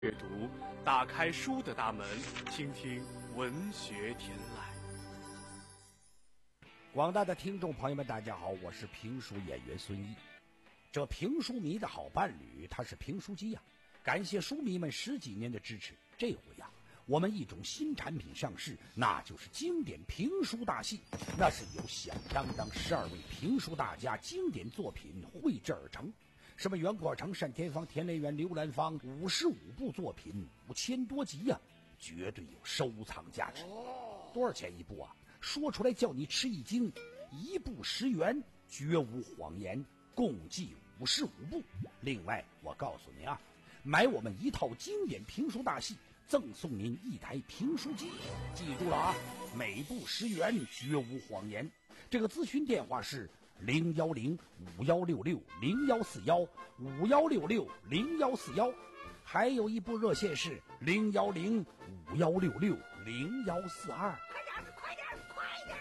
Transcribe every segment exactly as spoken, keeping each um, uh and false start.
阅读，打开书的大门，倾听文学天籁。 广大的听众朋友们，大家好，我是评书演员孙一。这评书迷的好伴侣，他是评书机呀、啊！感谢书迷们十几年的支持。这回呀、啊，我们一种新产品上市，那就是经典评书大戏。那是由响当当十二位评书大家经典作品绘制而成。什么袁阔成、单田芳、田连元、刘兰芳，五十五部作品，五千多集呀、啊，绝对有收藏价值。多少钱一部啊？说出来叫你吃一惊，一部十元，绝无谎言，共计五十五部。另外，我告诉您啊，买我们一套经典评书大戏，赠送您一台评书机。记住了啊，每部十元，绝无谎言。这个咨询电话是零幺零五幺六六零幺四幺五幺六六零幺四幺，还有一部热线是零幺零五幺六六零幺四二。 快点，快点，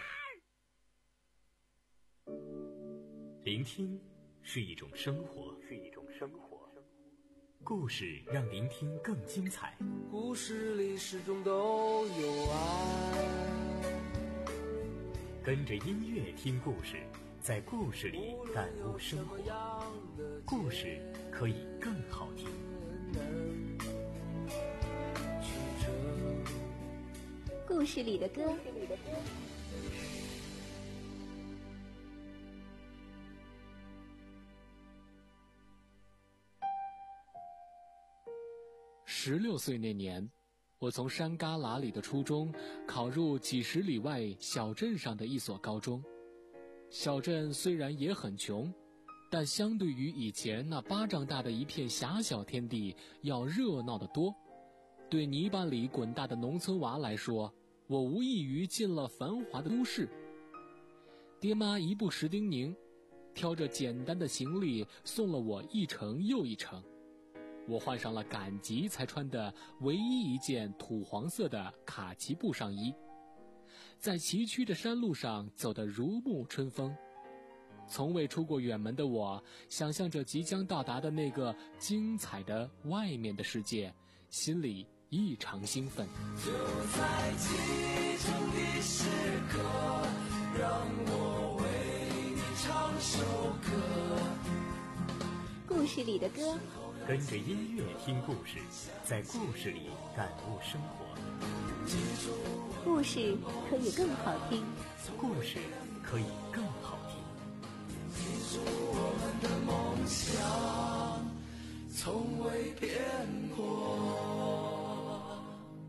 快点！ 聆听是一种生活，是一种生活。故事让聆听更精彩。 故事里始终都有爱。 跟着音乐听故事，在故事里感悟生活。故事可以更好听。 故事里的歌。 十六岁那年，我从山旮旯里的初中考入几十里外小镇上的一所高中。小镇虽然也很穷，但相对于以前那巴掌大的一片狭小天地要热闹得多。对泥巴里滚大的农村娃来说，我无异于进了繁华的都市。爹妈一不时叮咛，挑着简单的行李送了我一程又一程。我换上了赶集才穿的唯一一件土黄色的卡其布上衣，在崎岖的山路上走得如沐春风。从未出过远门的我，想象着即将到达的那个精彩的外面的世界，心里异常兴奋。 就在启程的时刻，让我为你唱首歌。 故事里的歌， 跟着音乐听故事，在故事里感悟生活。 故事可以更好听， 故事可以更好听。 记住我们的梦想，从未变过。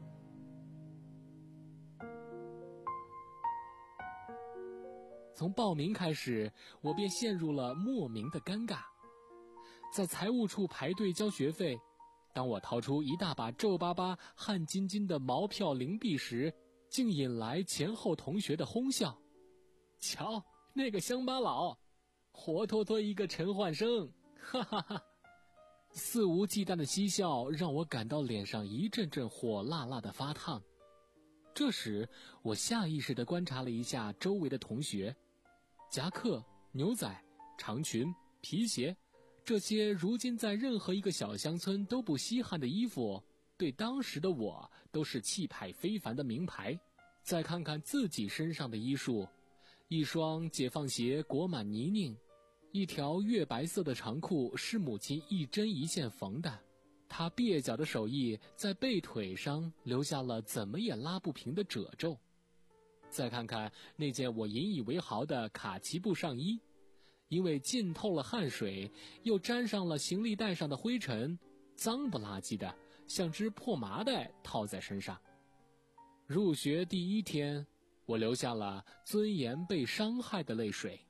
从报名开始，我便陷入了莫名的尴尬。在财务处排队交学费，当我掏出一大把皱巴巴、汗津津的毛票零币时，竟引来前后同学的哄笑。瞧，那个乡巴佬，活脱脱一个陈焕生，哈哈哈！肆无忌惮的嬉笑让我感到脸上一阵阵火辣辣的发烫。这时，我下意识地观察了一下周围的同学，夹克、牛仔、长裙、皮鞋，这些如今在任何一个小乡村都不稀罕的衣服，对当时的我都是气派非凡的名牌。再看看自己身上的衣束，一双解放鞋裹满泥泞，一条月白色的长裤是母亲一针一线缝的，她蹩脚的手艺在背腿上留下了怎么也拉不平的褶皱。再看看那件我引以为豪的卡其布上衣，因为浸透了汗水，又沾上了行李袋上的灰尘，脏不拉几的，像只破麻袋套在身上。入学第一天，我流下了尊严被伤害的泪水。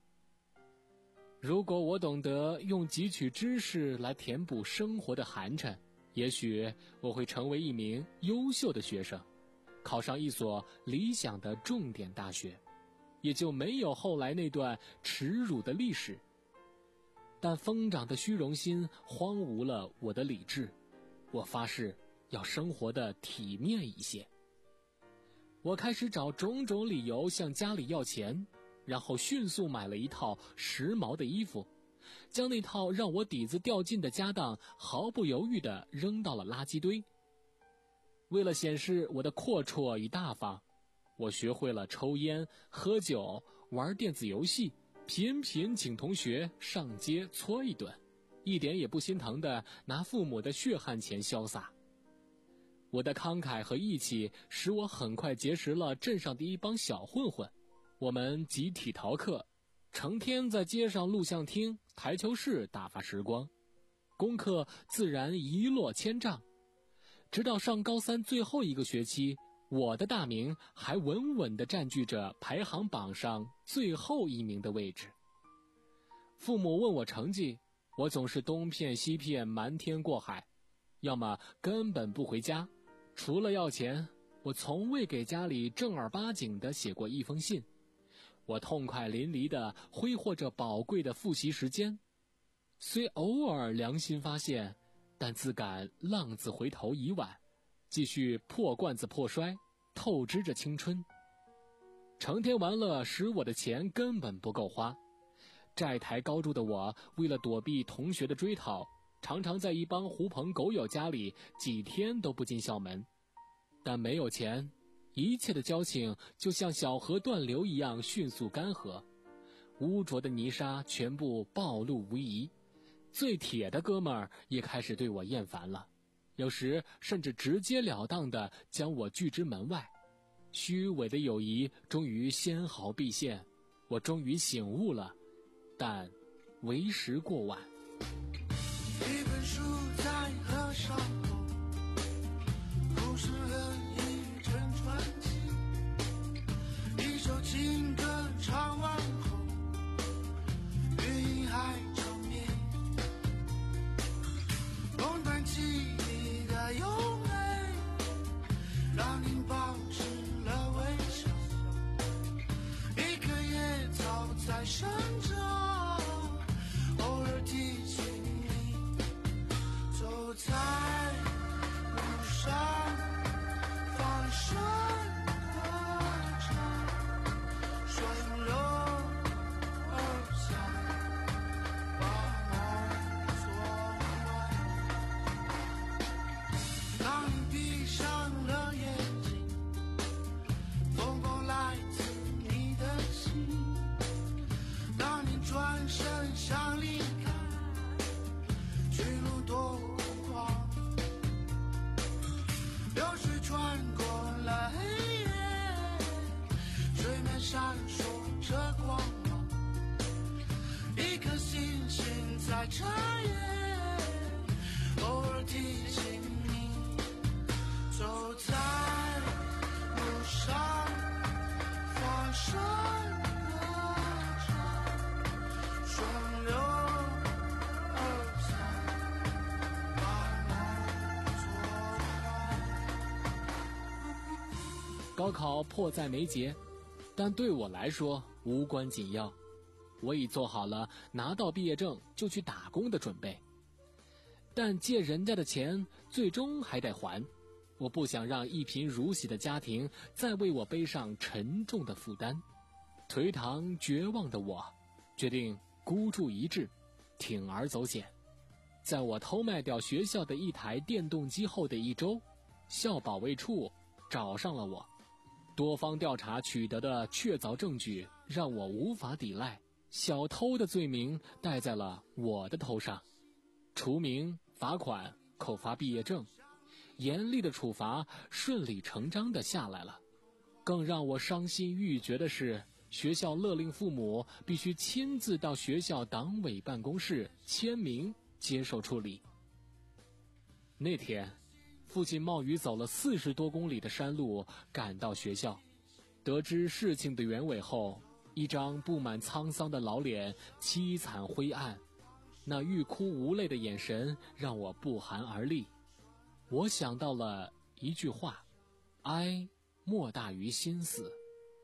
如果我懂得用汲取知识来填补生活的寒碜，也许我会成为一名优秀的学生，考上一所理想的重点大学，也就没有后来那段耻辱的历史。但疯长的虚荣心荒芜了我的理智，我发誓要生活的体面一些。我开始找种种理由向家里要钱，然后迅速买了一套时髦的衣服， 将那套让我底子掉尽的家当毫不犹豫地扔到了垃圾堆。为了显示我的阔绰与大方，我学会了抽烟、喝酒、玩电子游戏，频频请同学上街搓一顿，一点也不心疼地拿父母的血汗钱潇洒。我的慷慨和义气使我很快结识了镇上的一帮小混混，我们集体逃课，成天在街上录像厅、台球室打发时光，功课自然一落千丈。直到上高三最后一个学期，我的大名还稳稳地占据着排行榜上最后一名的位置。父母问我成绩，我总是东骗西骗，瞒天过海，要么根本不回家。除了要钱，我从未给家里正儿八经地写过一封信。我痛快淋漓地挥霍着宝贵的复习时间，虽偶尔良心发现，但自感浪子回头已晚，继续破罐子破摔，透支着青春。成天玩乐使我的钱根本不够花，债台高筑的我为了躲避同学的追讨，常常在一帮狐朋狗友家里几天都不进校门。但没有钱，一切的交情就像小河断流一样迅速干涸，污浊的泥沙全部暴露无遗。最铁的哥们儿也开始对我厌烦了，有时甚至直截了当地将我拒之门外。虚伪的友谊终于纤毫毕现，我终于醒悟了，但为时过晚。 一本书在合上后，故事和一阵传奇，一首情歌唱完后，云海长眠，梦断记忆的优美，让您保持了微笑，一棵野草在生长，偶尔提醒走在路上，放声歌唱，顺流而下，把梦做完。当你闭上了眼睛，风光来自你的心，当你转身想离开，去路多空旷，流水穿过了黑夜，水面闪烁着光芒，一颗星星在眨眼，偶尔提醒你走在路上，放声歌唱，顺流而下，把梦做完。 高考迫在眉睫，但对我来说无关紧要，我已做好了拿到毕业证就去打工的准备。但借人家的钱最终还得还，我不想让一贫如洗的家庭再为我背上沉重的负担。颓唐绝望的我决定孤注一掷，铤而走险。在我偷卖掉学校的一台电动机后的一周，校保卫处找上了我。多方调查取得的确凿证据让我无法抵赖，小偷的罪名戴在了我的头上。除名、罚款、扣发毕业证，严厉的处罚顺理成章地下来了。更让我伤心欲绝的是，学校勒令父母必须亲自到学校党委办公室签名接受处理。那天，父亲冒雨走了四十多公里的山路赶到学校，得知事情的原委后，一张布满沧桑的老脸凄惨灰暗，那欲哭无泪的眼神让我不寒而栗。我想到了一句话：哀莫大于心死。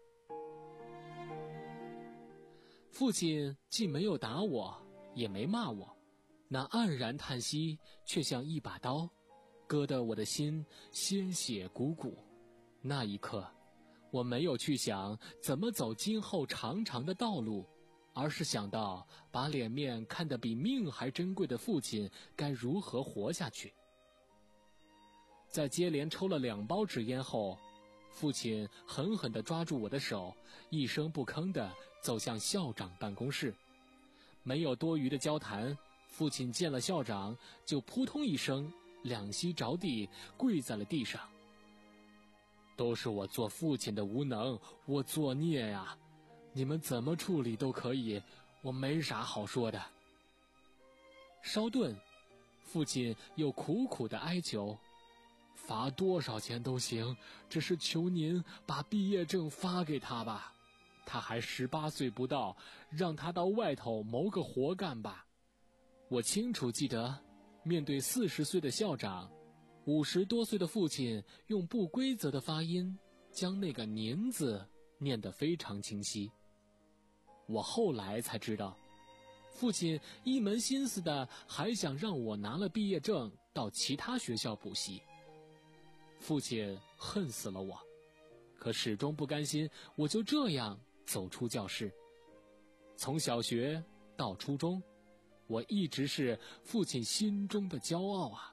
父亲既没有打我，也没骂我，那黯然叹息却像一把刀，割得我的心鲜血汩汩。那一刻，我没有去想怎么走今后长长的道路， 而是想到把脸面看得比命还珍贵的父亲该如何活下去。在接连抽了两包纸烟后，父亲狠狠地抓住我的手，一声不吭地走向校长办公室。没有多余的交谈，父亲见了校长就扑通一声两膝着地，跪在了地上。都是我做父亲的无能，我作孽呀！你们怎么处理都可以，我没啥好说的。稍顿，父亲又苦苦地哀求，罚多少钱都行，只是求您把毕业证发给他吧。他还十八岁不到，让他到外头谋个活干吧。我清楚记得，面对四十岁的校长，五十多岁的父亲用不规则的发音将那个您字念得非常清晰。我后来才知道，父亲一门心思的还想让我拿了毕业证到其他学校补习。父亲恨死了我，可始终不甘心我就这样走出教室。从小学到初中，我一直是父亲心中的骄傲啊。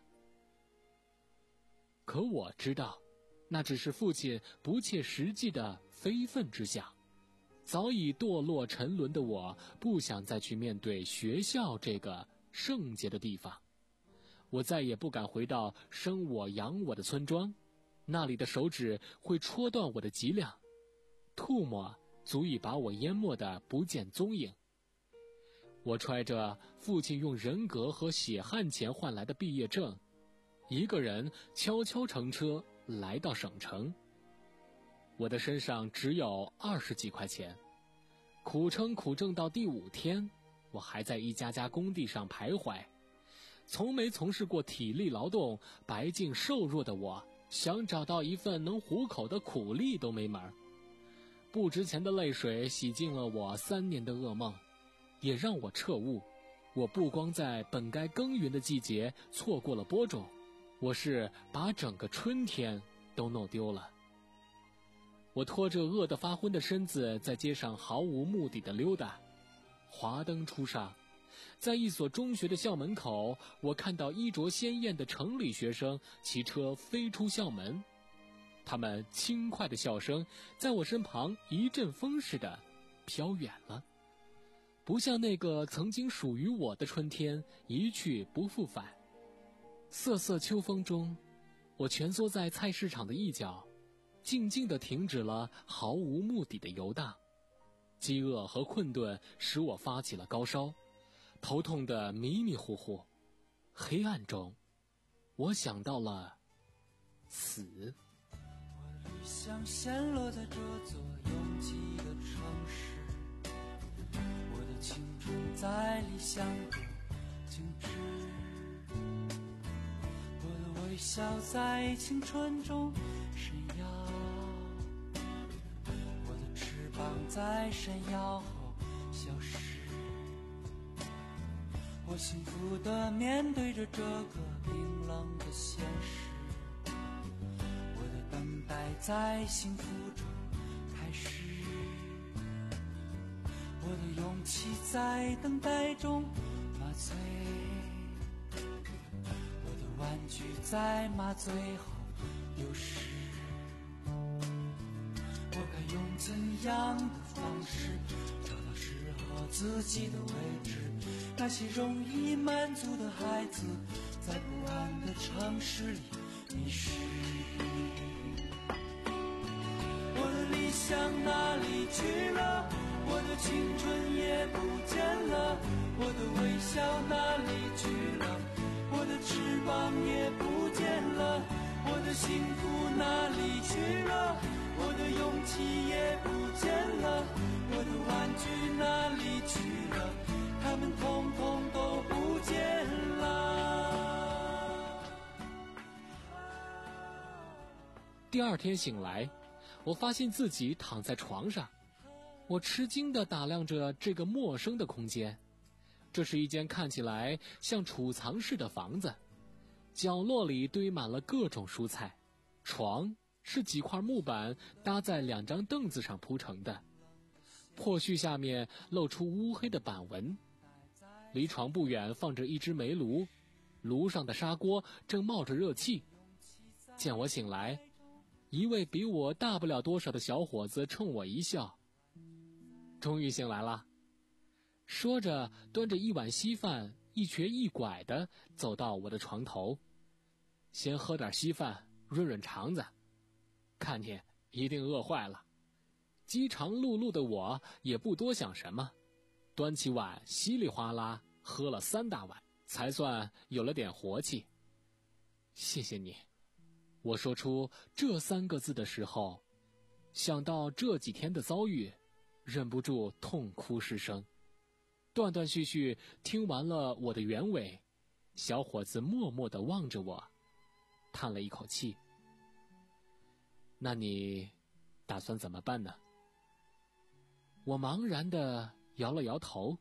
可我知道，那只是父亲不切实际的非分之想。早已堕落沉沦的我，不想再去面对学校这个圣洁的地方。我再也不敢回到生我养我的村庄，那里的手指会戳断我的脊梁，唾沫足以把我淹没得不见踪影。我揣着父亲用人格和血汗钱换来的毕业证，一个人悄悄乘车来到省城。我的身上只有二十几块钱，苦撑苦挣到第五天，我还在一家家工地上徘徊。从没从事过体力劳动，白净瘦弱的我，想找到一份能糊口的苦力都没门。不值钱的泪水洗净了我三年的噩梦，也让我彻悟，我不光在本该耕耘的季节错过了播种，我是把整个春天都弄丢了。我拖着饿得发昏的身子在街上毫无目的地溜达。华灯初上，在一所中学的校门口，我看到衣着鲜艳的城里学生骑车飞出校门，他们轻快的笑声在我身旁一阵风似的飘远了，不像那个曾经属于我的春天一去不复返。瑟瑟秋风中，我蜷缩在菜市场的一角，静静地停止了毫无目的的游荡。饥饿和困顿使我发起了高烧，头痛得迷迷糊糊。黑暗中，我想到了死。 我的理想陷落在这座拥挤的城市，我的青春在理想中静止，我的微笑在青春中闪耀，我的翅膀在闪耀后消失。我幸福地面对着这个冰冷的现实，我的等待在幸福中开始，我的勇气在等待中麻醉，我的玩具在麻醉后丢失。我该用怎样的方式找到适合自己的位置？那些容易满足的孩子，在不安的城市里迷失。我的理想哪里去了？我的青春也不见了。我的微笑哪里去了？我的翅膀也不见了。我的幸福哪里去了？我的勇气也不见了。我的玩具哪里去了？他们统统都不见了。 第二天醒来，我发现自己躺在床上。我吃惊地打量着这个陌生的空间。这是一间看起来像储藏室的房子，角落里堆满了各种蔬菜，床是几块木板搭在两张凳子上铺成的。 破絮下面露出乌黑的板纹。离床不远放着一只煤炉，炉上的砂锅正冒着热气。见我醒来，一位比我大不了多少的小伙子冲我一笑：“终于醒来了。”说着端着一碗稀饭一瘸一拐地走到我的床头，先喝点稀饭润润肠子，看见一定饿坏了。饥肠辘辘的我也不多想什么，端起碗稀里哗啦喝了三大碗，才算有了点活气。谢谢你。我说出这三个字的时候，想到这几天的遭遇，忍不住痛哭失声。断断续续听完了我的原委，小伙子默默地望着我，叹了一口气。那你打算怎么办呢？我茫然地摇了摇头。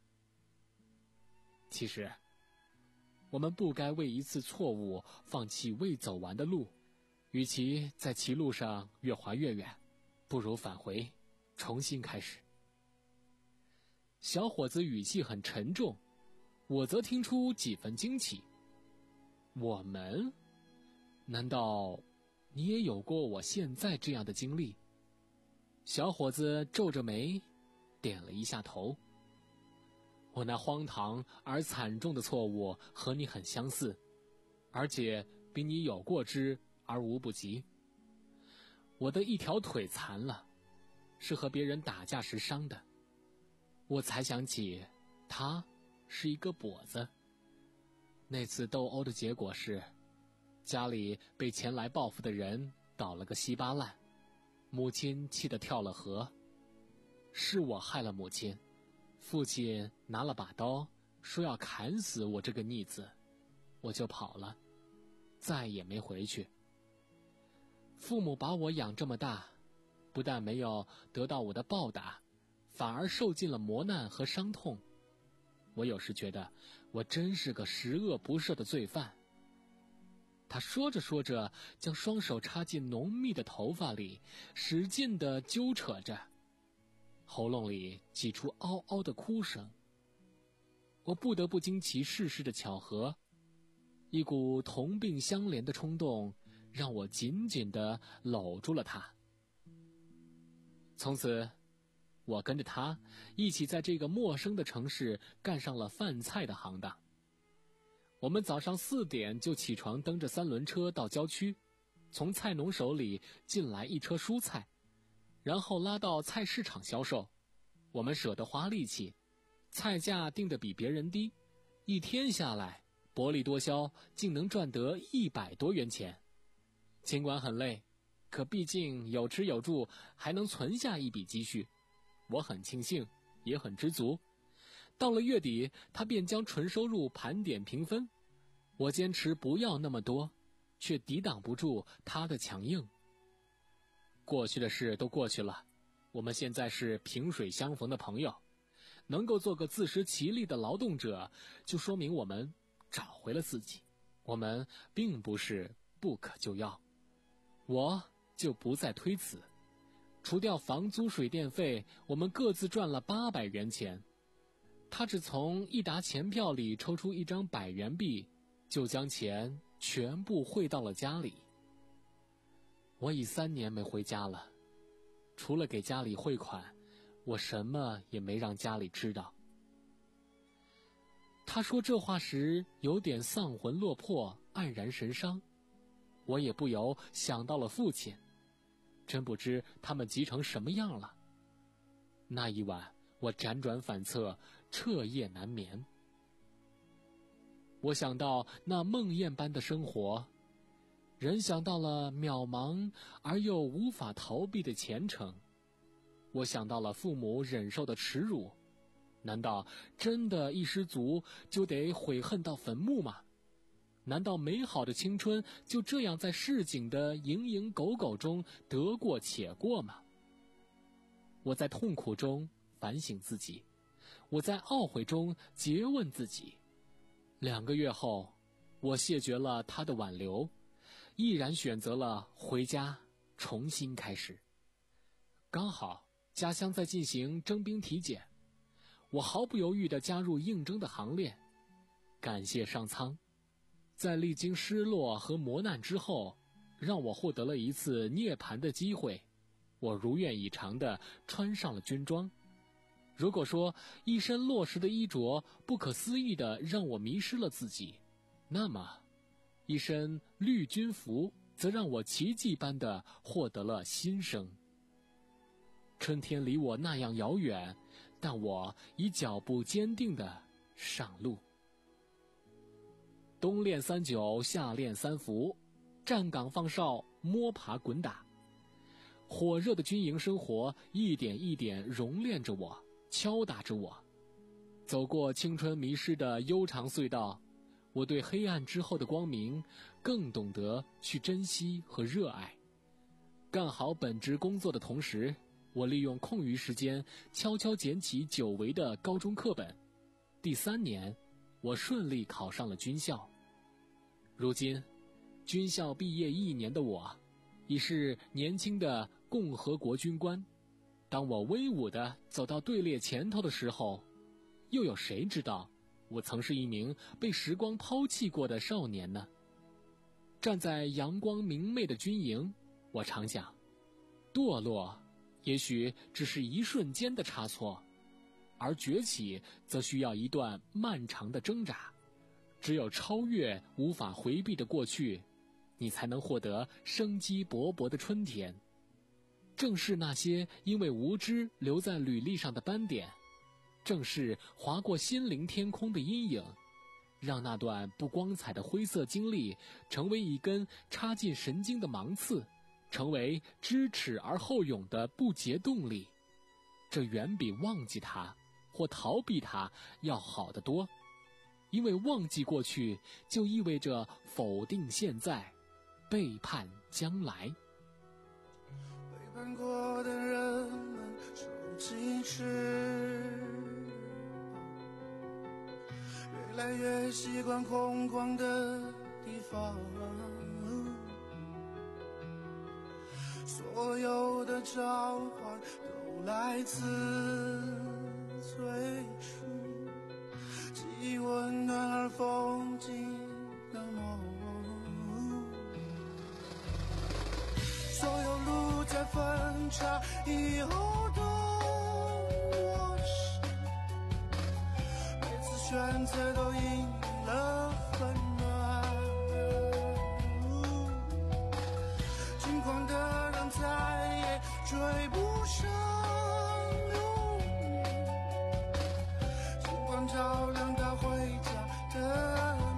其实我们不该为一次错误放弃未走完的路，与其在歧路上越滑越远，不如返回，重新开始。小伙子语气很沉重，我则听出几分惊奇。我们？难道你也有过我现在这样的经历？小伙子皱着眉，点了一下头。我那荒唐而惨重的错误和你很相似，而且比你有过之而无不及。我的一条腿残了，是和别人打架时伤的。我才想起，他是一个跛子。那次斗殴的结果是，家里被前来报复的人搞了个稀巴烂，母亲气得跳了河。是我害了母亲，父亲拿了把刀，说要砍死我这个逆子，我就跑了，再也没回去。父母把我养这么大，不但没有得到我的报答，反而受尽了磨难和伤痛。我有时觉得我真是个十恶不赦的罪犯。他说着说着，将双手插进浓密的头发里，使劲地揪扯着，喉咙里挤出嗷嗷的哭声。我不得不惊奇世事的巧合，一股同病相怜的冲动让我紧紧地搂住了他。从此我跟着他一起在这个陌生的城市干上了贩菜的行当。我们早上四点就起床，蹬着三轮车到郊区，从菜农手里进来一车蔬菜，然后拉到菜市场销售。我们舍得花力气，菜价定得比别人低，一天下来薄利多销，竟能赚得一百多元钱。尽管很累，可毕竟有吃有住，还能存下一笔积蓄。我很庆幸，也很知足。到了月底，他便将纯收入盘点平分。我坚持不要那么多，却抵挡不住他的强硬。过去的事都过去了，我们现在是萍水相逢的朋友。能够做个自食其力的劳动者，就说明我们找回了自己。我们并不是不可救药。我就不再推辞。除掉房租水电费，我们各自赚了八百元钱。他只从一沓钱票里抽出一张百元币，就将钱全部汇到了家里。我已三年没回家了，除了给家里汇款，我什么也没让家里知道。他说这话时有点丧魂落魄，黯然神伤。我也不由想到了父亲，真不知他们急成什么样了。那一晚我辗转反侧，彻夜难眠。我想到那梦魇般的生活，人想到了渺茫而又无法逃避的前程。我想到了父母忍受的耻辱，难道真的一失足就得悔恨到坟墓吗？难道美好的青春就这样在市井的蝇营狗苟中得过且过吗？我在痛苦中反省自己，我在懊悔中诘问自己。两个月后，我谢绝了他的挽留，毅然选择了回家重新开始。刚好家乡在进行征兵体检，我毫不犹豫地加入应征的行列。感谢上苍，在历经失落和磨难之后，让我获得了一次涅槃的机会。我如愿以偿地穿上了军装。如果说一身落实的衣着不可思议地让我迷失了自己，那么一身绿军服则让我奇迹般地获得了新生。春天离我那样遥远，但我以脚步坚定地上路。冬练三九，夏练三伏，站岗放哨，摸爬滚打。火热的军营生活一点一点熔炼着我，敲打着我。走过青春迷失的悠长隧道，我对黑暗之后的光明更懂得去珍惜和热爱。干好本职工作的同时，我利用空余时间悄悄捡起久违的高中课本。第三年，我顺利考上了军校。如今，军校毕业一年的我，已是年轻的共和国军官。当我威武地走到队列前头的时候，又有谁知道我曾是一名被时光抛弃过的少年呢？站在阳光明媚的军营，我常想，堕落也许只是一瞬间的差错，而崛起则需要一段漫长的挣扎。只有超越无法回避的过去，你才能获得生机勃勃的春天。正是那些因为无知留在履历上的斑点，正是划过心灵天空的阴影，让那段不光彩的灰色经历成为一根插进神经的芒刺，成为知耻而后勇的不竭动力。这远比忘记它或逃避它要好得多，因为忘记过去就意味着否定现在，背叛将来。 背叛过的人们收起翅膀，越来越习惯空旷的地方，所有的召唤都来自最初既温暖而风景的梦。所有路在分岔以后都陌生，每次选择都赢了很暖，轻狂的人再也追不上流年，星光照亮他回家的路。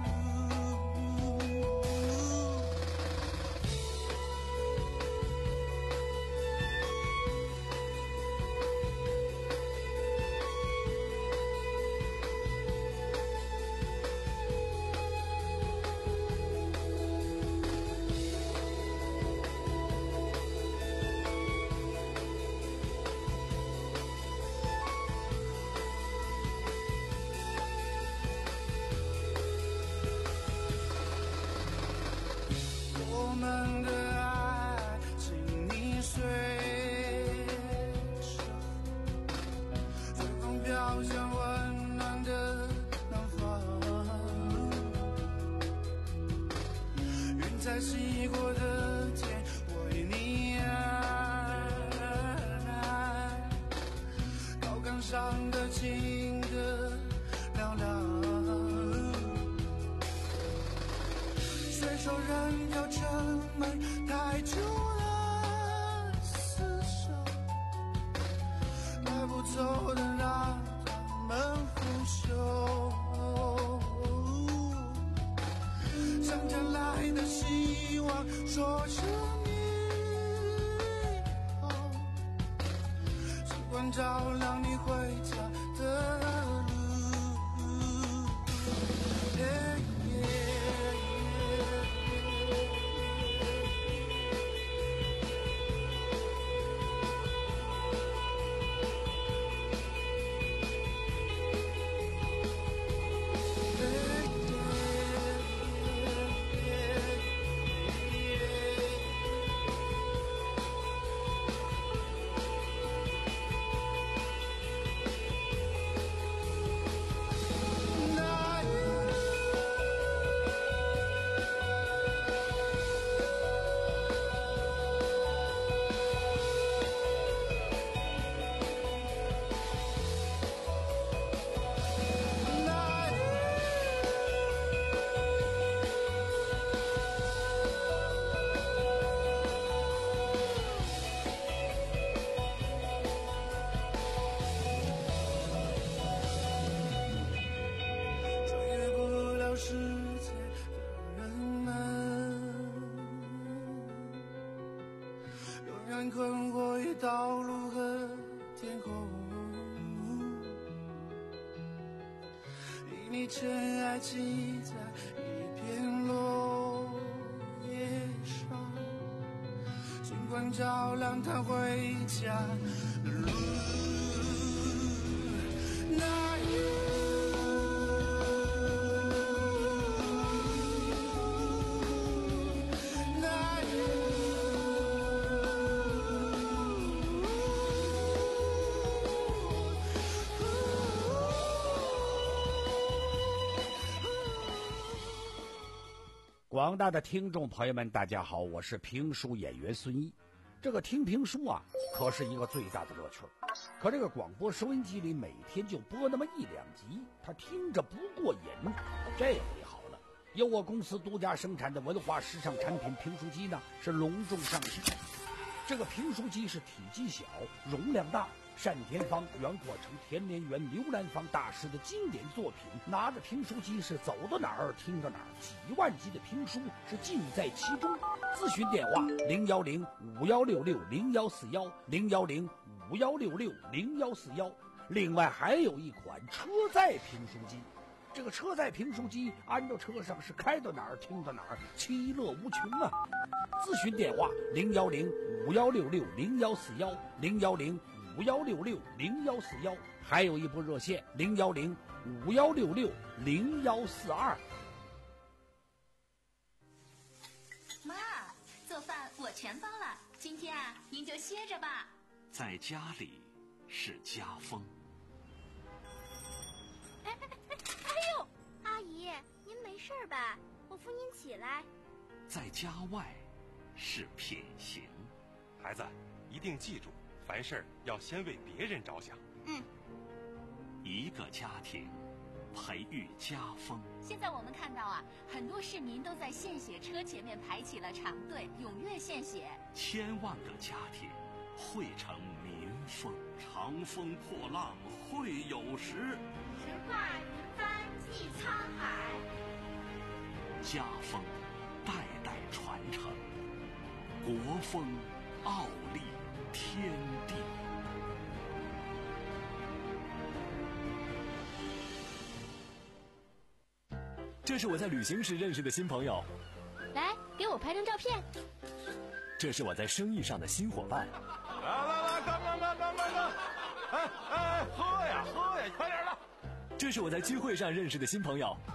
我们的爱，请你随手，随风飘向温暖的南方。云彩洗过的天，为你而来。高岗上的情歌嘹亮。随手扔掉城门，带出了厮守，带不走的让他们腐朽。向将来的希望说声你好，星光照亮你回家的路。Yeah, yeah. 万困惑与道路和天空，与你尘埃积在一片落叶上，星光照亮他回家的路。那广大的听众朋友们，大家好，我是评书演员孙一。这个听评书啊，可是一个最大的乐趣。可这个广播收音机里每天就播那么一两集，他听着不过瘾。这回好了，由我公司独家生产的文化时尚产品评书机呢，是隆重上市。这个评书机是体积小，容量大，单田芳、袁阔成、田连元、刘兰芳大师的经典作品，拿着评书机是走到哪儿听到哪儿，几万集的评书是尽在其中。咨询电话零幺零五幺六六零幺四幺零幺零五幺六六零幺四幺。另外还有一款车载评书机，这个车载评书机安到车上是开到哪儿听到哪儿，其乐无穷啊！咨询电话零幺零五幺六六零幺四幺零幺零五幺六六零幺四幺，还有一部热线零幺零五幺六六零幺四二。 妈，做饭我全包了，今天啊，您就歇着吧。 在家里是家风。 哎哎哎哎呦，阿姨，您没事吧？我扶您起来。 在家外是品行。 孩子，一定记住，凡事要先为别人着想。 嗯。 一个家庭培育家风。 现在我们看到啊，很多市民都在献血车前面排起了长队，踊跃献血。 千万个家庭汇成民风，长风破浪会有时。 神话云帆济沧海。 家风代代传承，国风傲立天地。 这是我在旅行时认识的新朋友。 来，给我拍张照片。 这是我在生意上的新伙伴。 来来来，干干干干干干！哎哎，喝呀喝呀，快点的！ 这是我在聚会上认识的新朋友。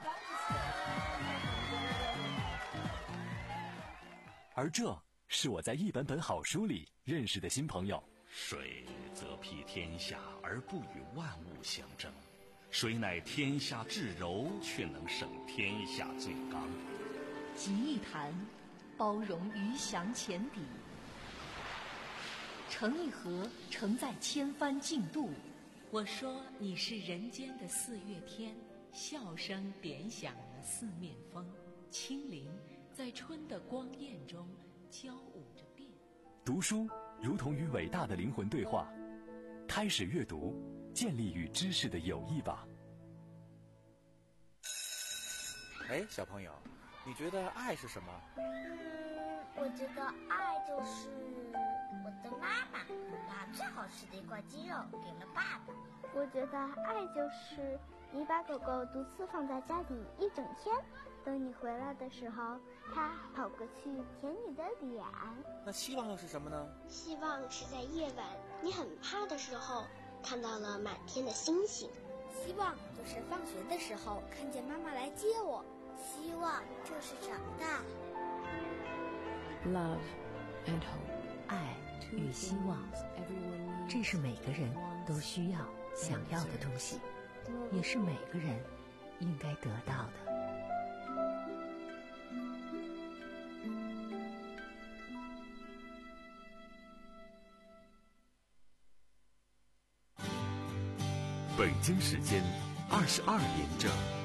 而这是我在一本本好书里认识的新朋友。 水则披天下而不与万物相争，谁乃天下至柔，却能胜天下最刚。 集一坛，包容鱼翔浅底；盛一盒，承载千帆竞渡。我说你是人间的四月天，笑声点响了四面风，清灵在春的光艳中交舞着变。 读书如同与伟大的灵魂对话，开始阅读，建立与知识的友谊吧。 哎，小朋友，你觉得爱是什么？ 嗯，我觉得爱就是我的妈妈把最好吃的一块鸡肉给了爸爸。 我觉得爱就是你把狗狗独自放在家里一整天，等你回来的时候，它跑过去舔你的脸。 那希望又是什么呢？ 希望是在夜晚你很怕的时候，看到了满天的星星。 希望就是放学的时候看见妈妈来接我。 希望就是长大。 Love and hope， 爱与希望，这是每个人都需要、想要的东西，也是每个人应该得到的。 北京时间二十二点整。